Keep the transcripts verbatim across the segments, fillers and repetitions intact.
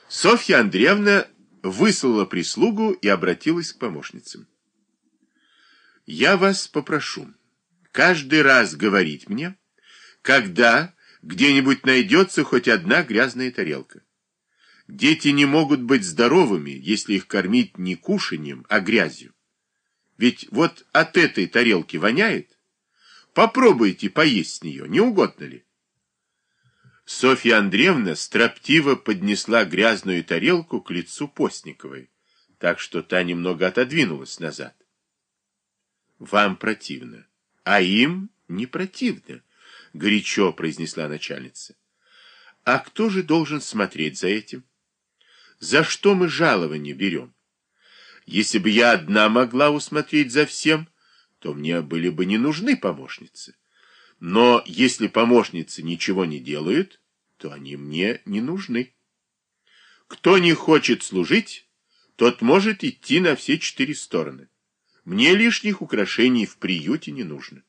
Софья Андреевна выслала прислугу и обратилась к помощницам. «Я вас попрошу каждый раз говорить мне, когда где-нибудь найдется хоть одна грязная тарелка. Дети не могут быть здоровыми, если их кормить не кушаньем, а грязью. Ведь вот от этой тарелки воняет. Попробуйте поесть с нее, не угодно ли?» Софья Андреевна строптиво поднесла грязную тарелку к лицу Постниковой, так что та немного отодвинулась назад. «Вам противно, а им не противно», — горячо произнесла начальница. «А кто же должен смотреть за этим? За что мы жалование берем? Если бы я одна могла усмотреть за всем, то мне были бы не нужны помощницы. Но если помощницы ничего не делают, то они мне не нужны. Кто не хочет служить, тот может идти на все четыре стороны. Мне лишних украшений в приюте не нужно».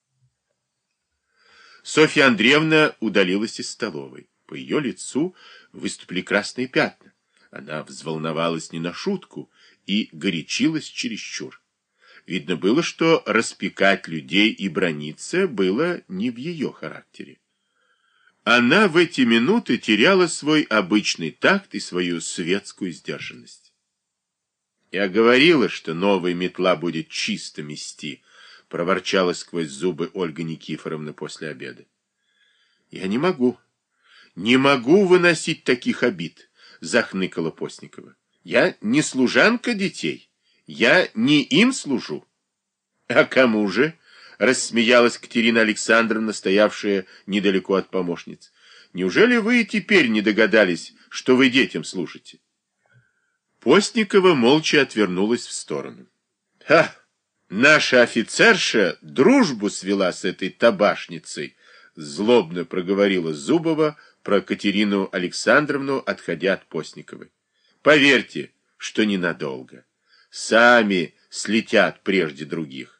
Софья Андреевна удалилась из столовой. По ее лицу выступили красные пятна. Она взволновалась не на шутку и горячилась чересчур. Видно было, что распекать людей и браниться было не в ее характере. Она в эти минуты теряла свой обычный такт и свою светскую сдержанность. «Я говорила, что новая метла будет чисто мести», — проворчала сквозь зубы Ольга Никифоровна после обеда. «Я не могу, не могу выносить таких обид», — захныкала Постникова. «Я не служанка детей. Я не им служу». «А кому же?» — рассмеялась Катерина Александровна, стоявшая недалеко от помощниц. «Неужели вы и теперь не догадались, что вы детям служите?» Постникова молча отвернулась в сторону. «Ха! Наша офицерша дружбу свела с этой табашницей!» — злобно проговорила Зубова про Катерину Александровну, отходя от Постниковой. «Поверьте, что ненадолго. Сами слетят прежде других».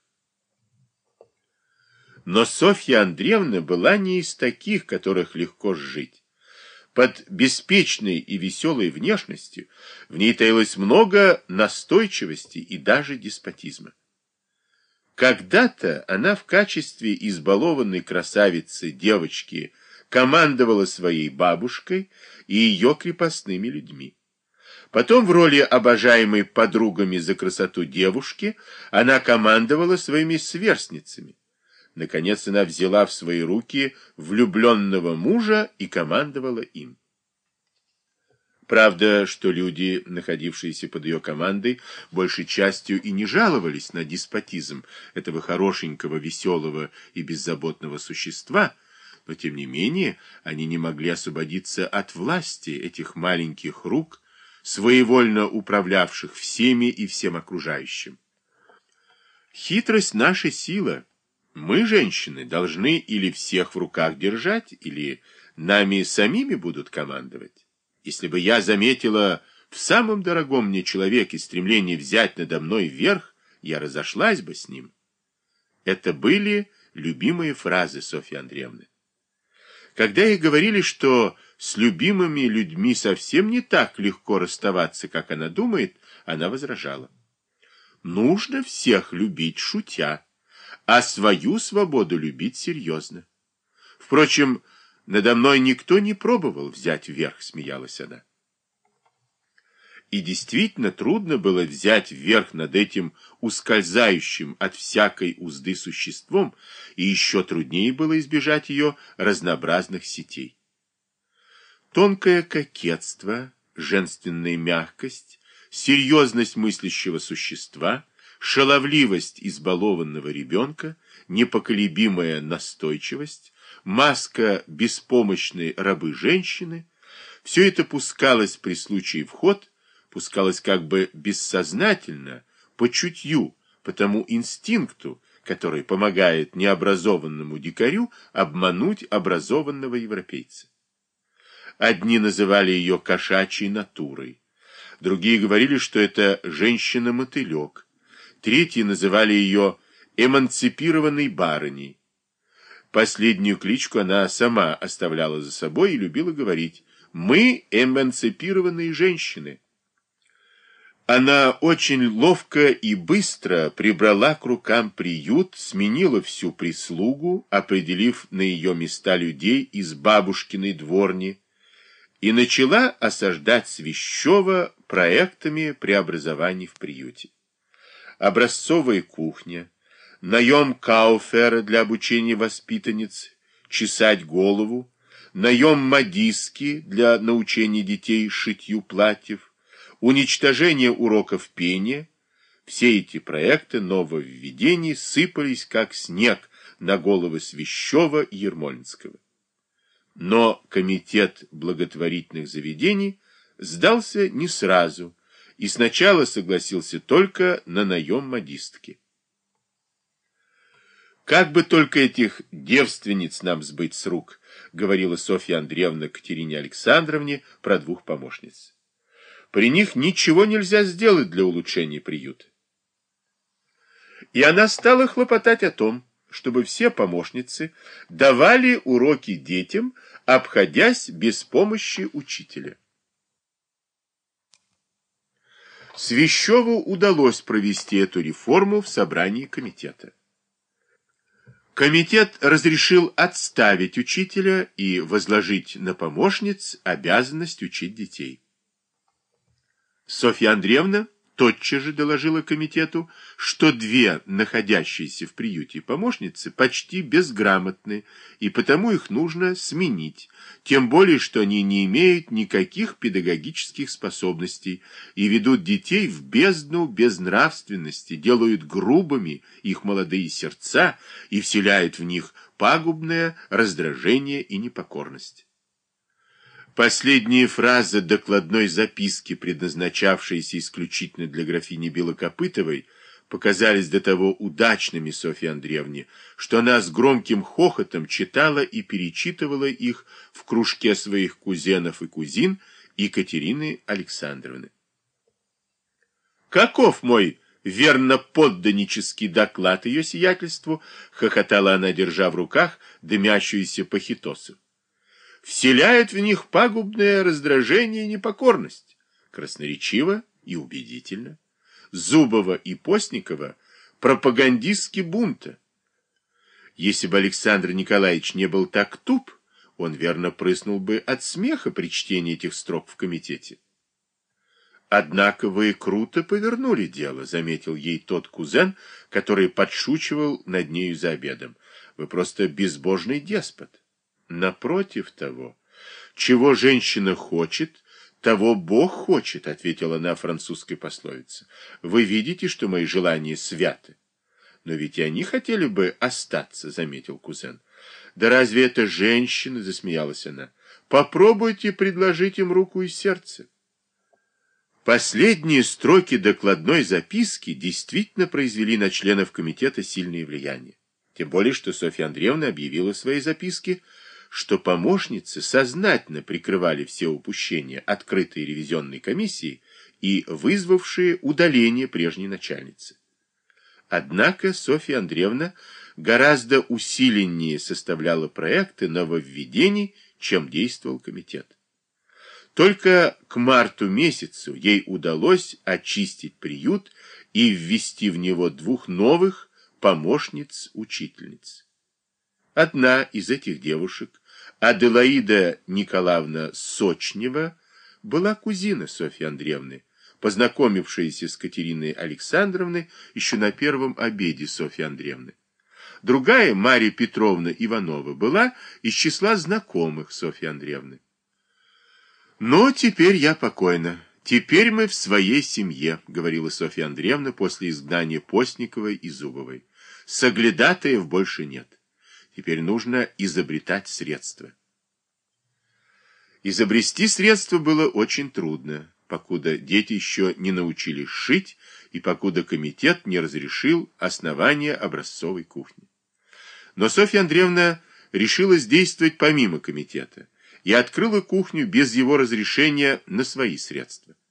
Но Софья Андреевна была не из таких, которых легко сжить. Под беспечной и веселой внешностью в ней таилось много настойчивости и даже деспотизма. Когда-то она в качестве избалованной красавицы девочки командовала своей бабушкой и ее крепостными людьми. Потом в роли обожаемой подругами за красоту девушки она командовала своими сверстницами. Наконец она взяла в свои руки влюбленного мужа и командовала им. Правда, что люди, находившиеся под ее командой, большей частью и не жаловались на деспотизм этого хорошенького, веселого и беззаботного существа, но тем не менее они не могли освободиться от власти этих маленьких рук, своевольно управлявших всеми и всем окружающим. Хитрость — наша сила. Мы, женщины, должны или всех в руках держать, или нами самими будут командовать. Если бы я заметила в самом дорогом мне человеке стремление взять надо мной верх, я разошлась бы с ним. Это были любимые фразы Софьи Андреевны. Когда ей говорили, что с любимыми людьми совсем не так легко расставаться, как она думает, она возражала. Нужно всех любить шутя, а свою свободу любить серьезно. Впрочем, надо мной никто не пробовал взять верх, смеялась она. И действительно трудно было взять верх над этим ускользающим от всякой узды существом, и еще труднее было избежать ее разнообразных сетей. Тонкое кокетство, женственная мягкость, серьезность мыслящего существа, шаловливость избалованного ребенка, непоколебимая настойчивость, маска беспомощной рабы-женщины — все это пускалось при случае в ход, пускалось как бы бессознательно, по чутью, по тому инстинкту, который помогает необразованному дикарю обмануть образованного европейца. Одни называли ее кошачьей натурой, другие говорили, что это женщина-мотылек, третьи называли ее эмансипированной барыней. Последнюю кличку она сама оставляла за собой и любила говорить: Мы эмансипированные женщины. Она очень ловко и быстро прибрала к рукам приют, сменила всю прислугу, определив на ее места людей из бабушкиной дворни, и начала осаждать Свящева проектами преобразований в приюте. Образцовая кухня, наем кауфера для обучения воспитанниц, чесать голову, наем модистки для научения детей шитью платьев, уничтожение уроков пения. Все эти проекты нововведений сыпались как снег на головы Свящева и Ермолинского. Но комитет благотворительных заведений сдался не сразу и сначала согласился только на наем модистки. «Как бы только этих девственниц нам сбыть с рук», — говорила Софья Андреевна Катерине Александровне про двух помощниц. «При них ничего нельзя сделать для улучшения приюта». И она стала хлопотать о том, чтобы все помощницы давали уроки детям, обходясь без помощи учителя. Свящеву удалось провести эту реформу в собрании комитета. Комитет разрешил отставить учителя и возложить на помощниц обязанность учить детей. Софья Андреевна тотчас же доложила комитету, что две находящиеся в приюте помощницы почти безграмотны, и потому их нужно сменить, тем более, что они не имеют никаких педагогических способностей и ведут детей в бездну безнравственности, делают грубыми их молодые сердца и вселяют в них пагубное раздражение и непокорность. Последние фразы докладной записки, предназначавшиеся исключительно для графини Белокопытовой, показались до того удачными Софье Андреевне, что она с громким хохотом читала и перечитывала их в кружке своих кузенов и кузин Екатерины Александровны. «Каков мой верноподданнический доклад ее сиятельству?» — хохотала она, держа в руках дымящуюся пахитосу. «Вселяет в них пагубное раздражение и непокорность, красноречиво и убедительно. Зубова и Постникова — пропагандистски бунта. Если бы Александр Николаевич не был так туп, он верно прыснул бы от смеха при чтении этих строк в комитете». «Однако вы круто повернули дело», — заметил ей тот кузен, который подшучивал над нею за обедом. «Вы просто безбожный деспот». «Напротив того, чего женщина хочет, того Бог хочет», — ответила она французской пословице. «Вы видите, что мои желания святы». «Но ведь и они хотели бы остаться», — заметил кузен. «Да разве это женщины?» — засмеялась она. «Попробуйте предложить им руку и сердце». Последние строки докладной записки действительно произвели на членов комитета сильное влияние. Тем более, что Софья Андреевна объявила в своей записке, что помощницы сознательно прикрывали все упущения открытой ревизионной комиссии и вызвавшие удаление прежней начальницы. Однако Софья Андреевна гораздо усиленнее составляла проекты нововведений, чем действовал комитет. Только к марту месяцу ей удалось очистить приют и ввести в него двух новых помощниц-учительниц. Одна из этих девушек, Аделаида Николаевна Сочнева, была кузина Софьи Андреевны, познакомившаяся с Катериной Александровной еще на первом обеде Софьи Андреевны. Другая, Марья Петровна Иванова, была из числа знакомых Софьи Андреевны. «Но теперь я покойна. Теперь мы в своей семье», — говорила Софья Андреевна после изгнания Постниковой и Зубовой. «Соглядатаев больше нет. Теперь нужно изобретать средства». Изобрести средства было очень трудно, покуда дети еще не научились шить и покуда комитет не разрешил основание образцовой кухни. Но Софья Андреевна решилась действовать помимо комитета и открыла кухню без его разрешения на свои средства.